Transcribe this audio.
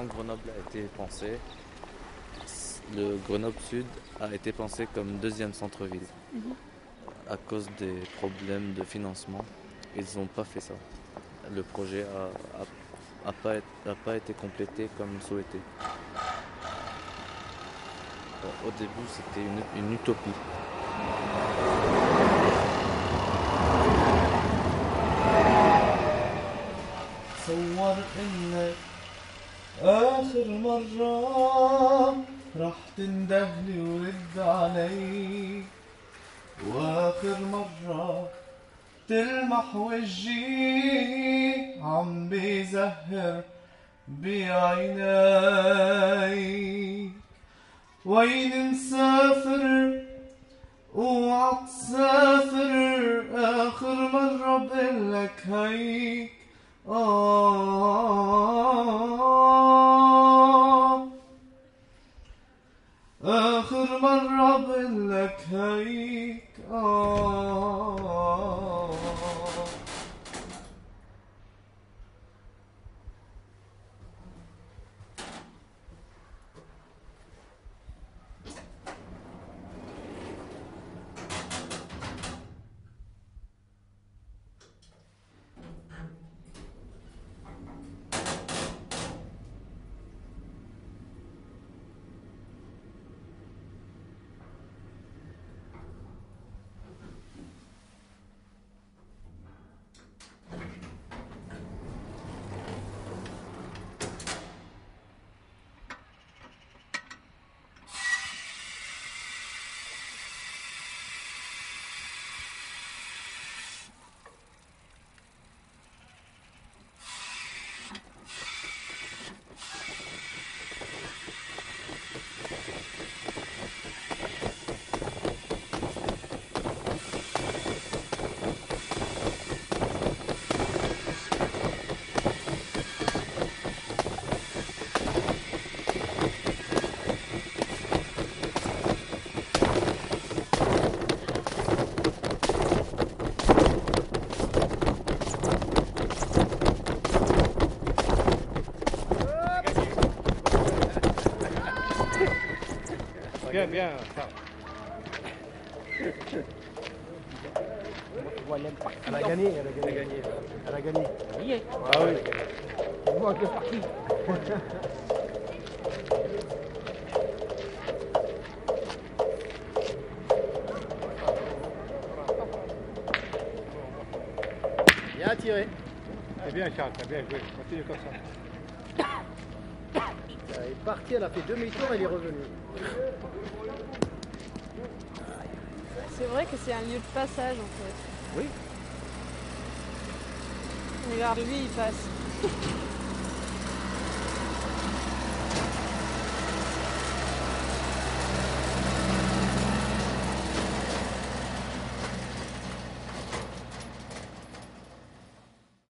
quand Grenoble a été pensé, le Grenoble Sud a été pensé comme deuxième centre-ville. À cause des problèmes de financement, ils n'ont pas fait ça. Le projet a pas été complété comme souhaité. Bon, au début, c'était une utopie. تصور انك اخر مرة راح تندهلي ورد علي، واخر مرة تلمح وجهي عم بيزهر بعيني. وين مسافر اوعى تسافر، اخر مرة بقلك هيك. آخر مرة بقلك هيك. Bien, bien. Elle a gagné, elle a gagné. Elle a gagné. Ah oui. On voit que c'est parti. Bien tiré. C'est bien Charles, t'as bien joué. Continue comme ça. Elle est partie, elle a fait demi-tour, elle est revenue. C'est vrai que c'est un lieu de passage en fait. Oui. Regarde lui, il passe.